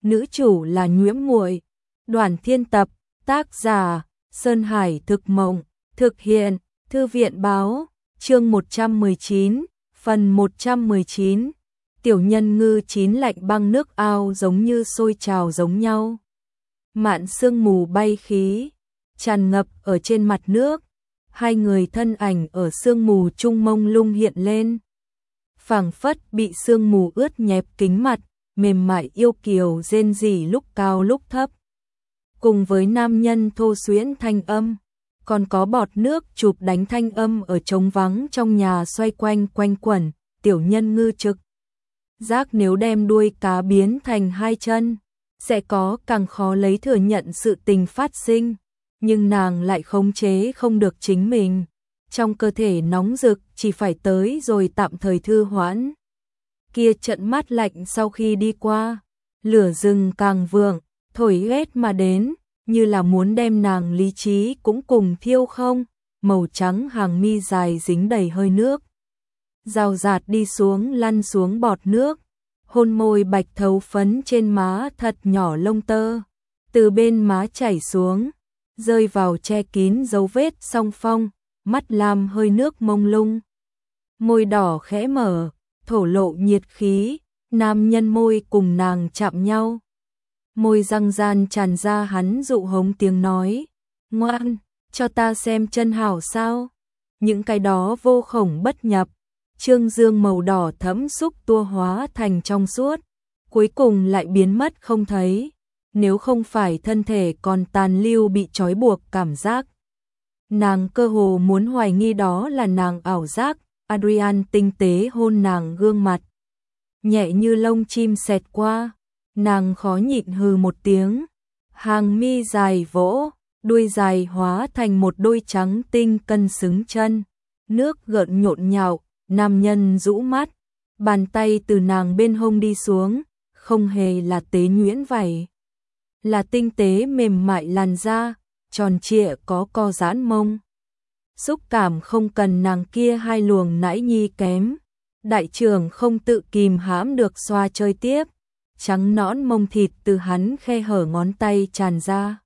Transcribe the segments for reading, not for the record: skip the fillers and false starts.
nữ chủ là Nhuễm Muội. Đoàn Thiên tập, tác giả Sơn Hải Thực Mộng, thực hiện Thư viện báo, chương 119, phần 119. Tiểu Nhân Ngư chín lạnh băng nước ao giống như sôi trào giống nhau. Mạn sương mù bay khí, tràn ngập ở trên mặt nước, hai người thân ảnh ở sương mù trung mông lung hiện lên. Phảng phất bị sương mù ướt nhẹp kính mặt, mềm mại yêu kiều rên rỉ lúc cao lúc thấp. Cùng với nam nhân thô xuyễn thanh âm, còn có bọt nước chụp đánh thanh âm ở trống vắng trong nhà xoay quanh quanh quẩn. Tiểu Nhân Ngư trực giác nếu đem đuôi cá biến thành hai chân, sẽ có càng khó lấy thừa nhận sự tình phát sinh, nhưng nàng lại khống chế không được chính mình. Trong cơ thể nóng rực chỉ phải tới rồi tạm thời thư hoãn. Kia trận mát lạnh sau khi đi qua, lửa rừng càng vượng, thổi ghét mà đến, như là muốn đem nàng lý trí cũng cùng thiêu không. Màu trắng hàng mi dài dính đầy hơi nước, rào rạt đi xuống lăn xuống bọt nước, hôn môi bạch thấu phấn trên má thật nhỏ lông tơ, từ bên má chảy xuống, rơi vào che kín dấu vết song phong, mắt lam hơi nước mông lung. Môi đỏ khẽ mở, thổ lộ nhiệt khí, nam nhân môi cùng nàng chạm nhau. Môi răng gian tràn ra hắn dụ hống tiếng nói, ngoan, cho ta xem chân hảo sao. Những cái đó vô khổng bất nhập, trương dương màu đỏ thẫm xúc tua hóa thành trong suốt, cuối cùng lại biến mất không thấy. Nếu không phải thân thể còn tàn lưu bị trói buộc cảm giác, nàng cơ hồ muốn hoài nghi đó là nàng ảo giác. Adrian tinh tế hôn nàng gương mặt, nhẹ như lông chim xẹt qua, nàng khó nhịn hừ một tiếng, hàng mi dài vỗ, đuôi dài hóa thành một đôi trắng tinh cân xứng chân, nước gợn nhộn nhạo, nam nhân rũ mắt, bàn tay từ nàng bên hông đi xuống, không hề là tế nhuyễn vảy, là tinh tế mềm mại làn da, tròn trịa có co giãn mông. Xúc cảm không cần nàng kia hai luồng nãi nhi kém. Đại trưởng không tự kìm hãm được xoa chơi tiếp, trắng nõn mông thịt từ hắn khe hở ngón tay tràn ra.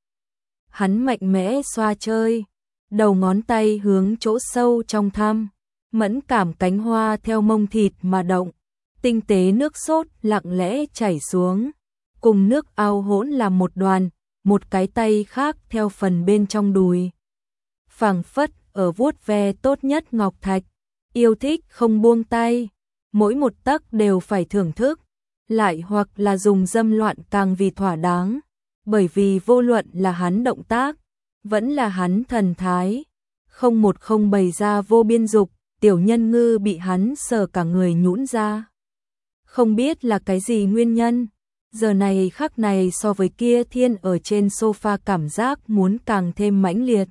Hắn mạnh mẽ xoa chơi, đầu ngón tay hướng chỗ sâu trong thăm, mẫn cảm cánh hoa theo mông thịt mà động, tinh tế nước sốt lặng lẽ chảy xuống, cùng nước ao hỗn làm một đoàn, một cái tay khác theo phần bên trong đùi. Phảng phất ở vuốt ve tốt nhất ngọc thạch, yêu thích không buông tay, mỗi một tấc đều phải thưởng thức, lại hoặc là dùng dâm loạn càng vì thỏa đáng, bởi vì vô luận là hắn động tác, vẫn là hắn thần thái, không một không bày ra vô biên dục. Tiểu Nhân Ngư bị hắn sờ cả người nhũn ra. Không biết là cái gì nguyên nhân, giờ này khắc này so với kia thiên ở trên sofa cảm giác muốn càng thêm mãnh liệt.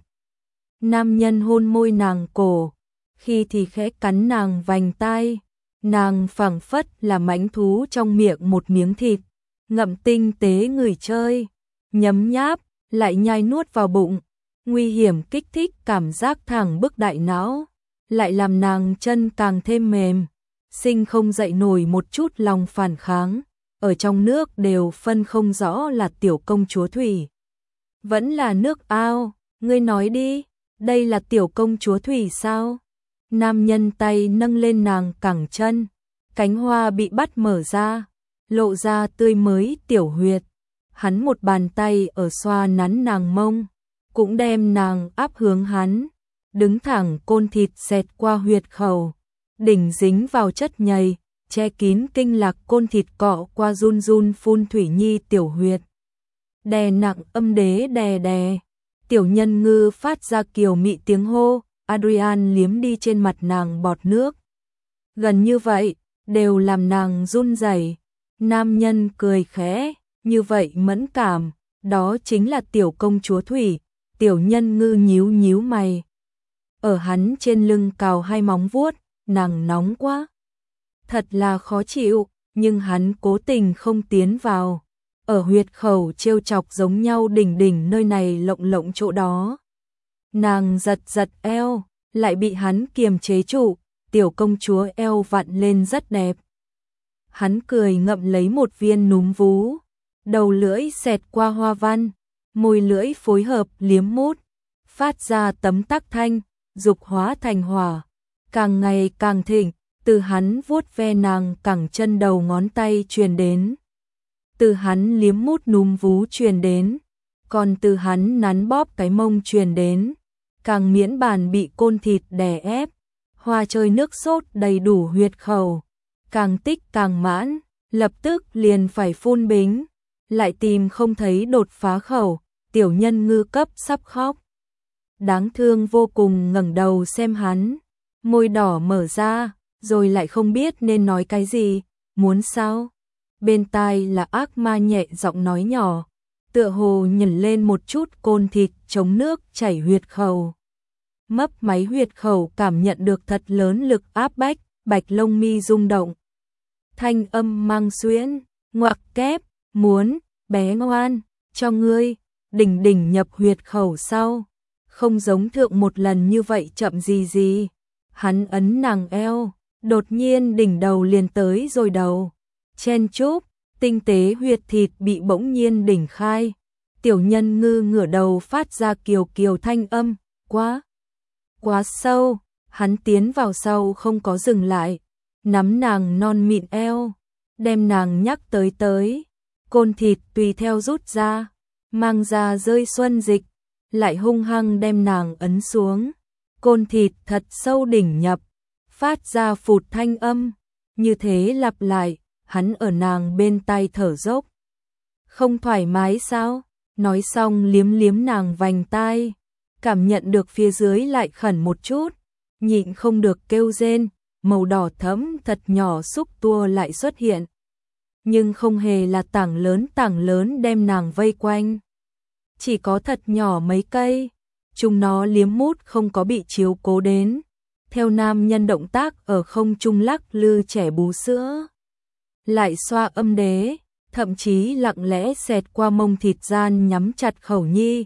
Nam nhân hôn môi nàng cổ, khi thì khẽ cắn nàng vành tai, nàng phảng phất là mãnh thú trong miệng một miếng thịt, ngậm tinh tế ngửi chơi, nhấm nháp, lại nhai nuốt vào bụng, nguy hiểm kích thích cảm giác thẳng bức đại não, lại làm nàng chân càng thêm mềm, sinh không dậy nổi một chút lòng phản kháng, ở trong nước đều phân không rõ là tiểu công chúa thủy, vẫn là nước ao, ngươi nói đi. Đây là tiểu công chúa thủy sao? Nam nhân tay nâng lên nàng cẳng chân, cánh hoa bị bắt mở ra, lộ ra tươi mới tiểu huyệt. Hắn một bàn tay ở xoa nắn nàng mông, cũng đem nàng áp hướng hắn, đứng thẳng côn thịt xẹt qua huyệt khẩu, đỉnh dính vào chất nhầy, che kín kinh lạc côn thịt cọ qua run run phun thủy nhi tiểu huyệt. Đè nặng âm đế đè đè. Tiểu Nhân Ngư phát ra kiều mị tiếng hô, Adrian liếm đi trên mặt nàng bọt nước. Gần như vậy, đều làm nàng run rẩy. Nam nhân cười khẽ, như vậy mẫn cảm, đó chính là tiểu công chúa thủy. Tiểu Nhân Ngư nhíu nhíu mày. Ở hắn trên lưng cào hai móng vuốt, nàng nóng quá. Thật là khó chịu, nhưng hắn cố tình không tiến vào. Ở huyệt khẩu trêu chọc giống nhau đỉnh đỉnh nơi này lộng lộng chỗ đó. Nàng giật giật eo, lại bị hắn kiềm chế trụ, tiểu công chúa eo vặn lên rất đẹp. Hắn cười ngậm lấy một viên núm vú, đầu lưỡi xẹt qua hoa văn, môi lưỡi phối hợp liếm mút, phát ra tấm tắc thanh, dục hóa thành hỏa, càng ngày càng thịnh, từ hắn vuốt ve nàng cẳng chân đầu ngón tay truyền đến, từ hắn liếm mút núm vú truyền đến, còn từ hắn nắn bóp cái mông truyền đến, càng miễn bàn bị côn thịt đè ép, hoa chơi nước sốt đầy đủ huyệt khẩu, càng tích càng mãn, lập tức liền phải phun bính, lại tìm không thấy đột phá khẩu, tiểu nhân ngư cấp sắp khóc. Đáng thương vô cùng ngẩng đầu xem hắn, môi đỏ mở ra, rồi lại không biết nên nói cái gì, muốn sao? Bên tai là ác ma nhẹ giọng nói nhỏ, tựa hồ nhẩn lên một chút côn thịt chống nước chảy huyệt khẩu. Mấp máy huyệt khẩu cảm nhận được thật lớn lực áp bách, bạch lông mi rung động. Thanh âm mang xuyễn, ngoặc kép, muốn, bé ngoan, cho ngươi, đỉnh đỉnh nhập huyệt khẩu sau. Không giống thượng một lần như vậy chậm gì. Hắn ấn nàng eo, đột nhiên đỉnh đầu liền tới rồi đầu. Chen chúc, tinh tế huyệt thịt bị bỗng nhiên đỉnh khai. Tiểu nhân ngư ngửa đầu phát ra kiều kiều thanh âm, quá sâu, hắn tiến vào sau không có dừng lại, nắm nàng non mịn eo, đem nàng nhắc tới, côn thịt tùy theo rút ra, mang ra rơi xuân dịch, lại hung hăng đem nàng ấn xuống, côn thịt thật sâu đỉnh nhập, phát ra phụt thanh âm, như thế lặp lại, hắn ở nàng bên tai thở dốc. Không thoải mái sao? Nói xong liếm liếm nàng vành tai, cảm nhận được phía dưới lại khẩn một chút, nhịn không được kêu rên, màu đỏ thẫm thật nhỏ xúc tua lại xuất hiện. Nhưng không hề là tảng lớn đem nàng vây quanh. Chỉ có thật nhỏ mấy cây, chúng nó liếm mút không có bị chiếu cố đến. Theo nam nhân động tác ở không trung lắc lư trẻ bú sữa. Lại xoa âm đế, thậm chí lặng lẽ xẹt qua mông thịt gian nhắm chặt khẩu nhi,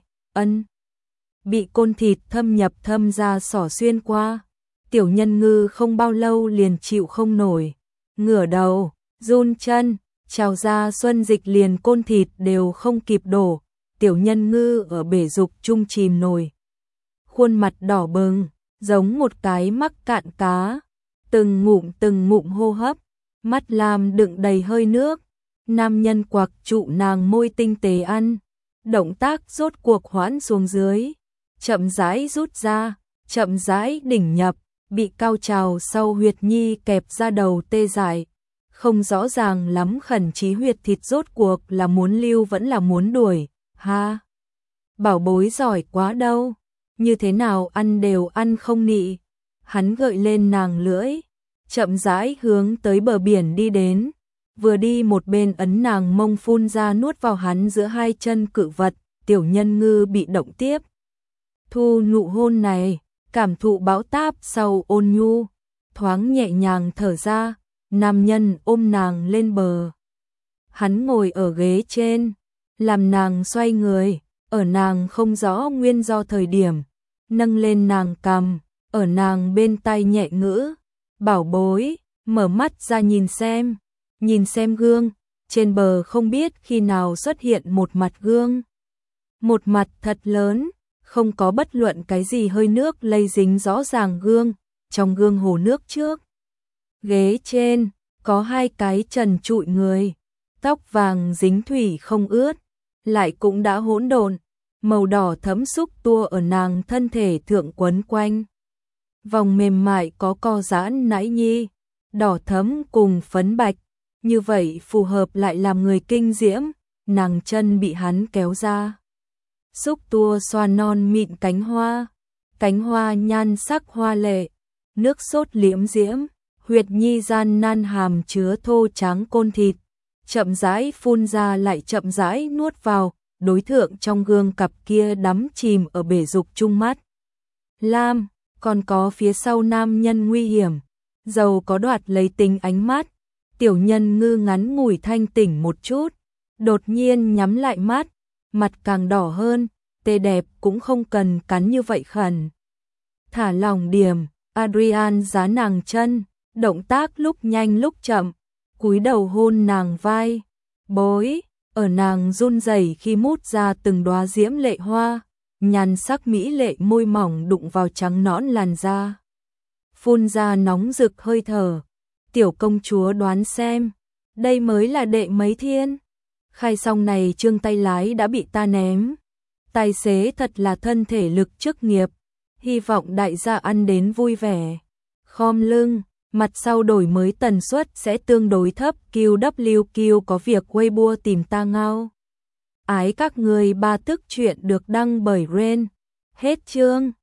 bị côn thịt thâm nhập thâm ra xỏ xuyên qua. Tiểu nhân ngư không bao lâu liền chịu không nổi, ngửa đầu, run chân, trào ra xuân dịch liền côn thịt đều không kịp đổ, tiểu nhân ngư ở bể dục chung chìm nổi. Khuôn mặt đỏ bừng, giống một cái mắc cạn cá, từng ngụm hô hấp, mắt lam đựng đầy hơi nước, nam nhân quặc trụ nàng môi tinh tế ăn, động tác rốt cuộc hoãn xuống dưới, chậm rãi rút ra, chậm rãi đỉnh nhập, bị cao trào sau huyệt nhi kẹp ra đầu tê dại, không rõ ràng lắm khẩn chí huyệt thịt rốt cuộc là muốn lưu vẫn là muốn đuổi, ha. Bảo bối giỏi quá đâu, như thế nào ăn đều ăn không nị. Hắn gợi lên nàng lưỡi, chậm rãi hướng tới bờ biển đi đến, vừa đi một bên ấn nàng mông phun ra nuốt vào hắn giữa hai chân cự vật, tiểu nhân ngư bị động tiếp. Thu nụ hôn này, cảm thụ bão táp sau ôn nhu, thoáng nhẹ nhàng thở ra, nam nhân ôm nàng lên bờ. Hắn ngồi ở ghế trên, làm nàng xoay người, ở nàng không rõ nguyên do thời điểm, nâng lên nàng cằm, ở nàng bên tai nhẹ ngữ, bảo bối, mở mắt ra nhìn xem gương, trên bờ không biết khi nào xuất hiện một mặt gương. Một mặt thật lớn, không có bất luận cái gì hơi nước lây dính rõ ràng gương, trong gương hồ nước trước. Ghế trên, có hai cái trần trụi người, tóc vàng dính thủy không ướt, lại cũng đã hỗn độn, màu đỏ thẫm xúc tua ở nàng thân thể thượng quấn quanh. Vòng mềm mại có co giãn nãi nhi, đỏ thẫm cùng phấn bạch, như vậy phù hợp lại làm người kinh diễm, nàng chân bị hắn kéo ra. Xúc tua xoa non mịn cánh hoa nhan sắc hoa lệ, nước sốt liễm diễm, huyệt nhi gian nan hàm chứa thô tráng côn thịt, chậm rãi phun ra lại chậm rãi nuốt vào, đối thượng trong gương cặp kia đắm chìm ở bể dục chung mắt. Lam, còn có phía sau nam nhân nguy hiểm, dầu có đoạt lấy tính ánh mắt, tiểu nhân ngư ngắn ngủi thanh tỉnh một chút, đột nhiên nhắm lại mắt, mặt càng đỏ hơn, tê đẹp cũng không cần cắn như vậy khẩn. Thả lỏng điểm, Adrian giá nàng chân, động tác lúc nhanh lúc chậm, cúi đầu hôn nàng vai, bối, ở nàng run rẩy khi mút ra từng đóa diễm lệ hoa, nhan sắc mỹ lệ môi mỏng đụng vào trắng nõn làn da. Phun ra nóng rực hơi thở. Tiểu công chúa đoán xem, đây mới là đệ mấy thiên? Khai xong này trương tay lái đã bị ta ném. Tài xế thật là thân thể lực chức nghiệp, hy vọng đại gia ăn đến vui vẻ. Khom lưng, mặt sau đổi mới tần suất sẽ tương đối thấp. QWQ có việc Weibo tìm ta ngao. Ái các người ba tức chuyện được đăng bởi Ren. Hết chương.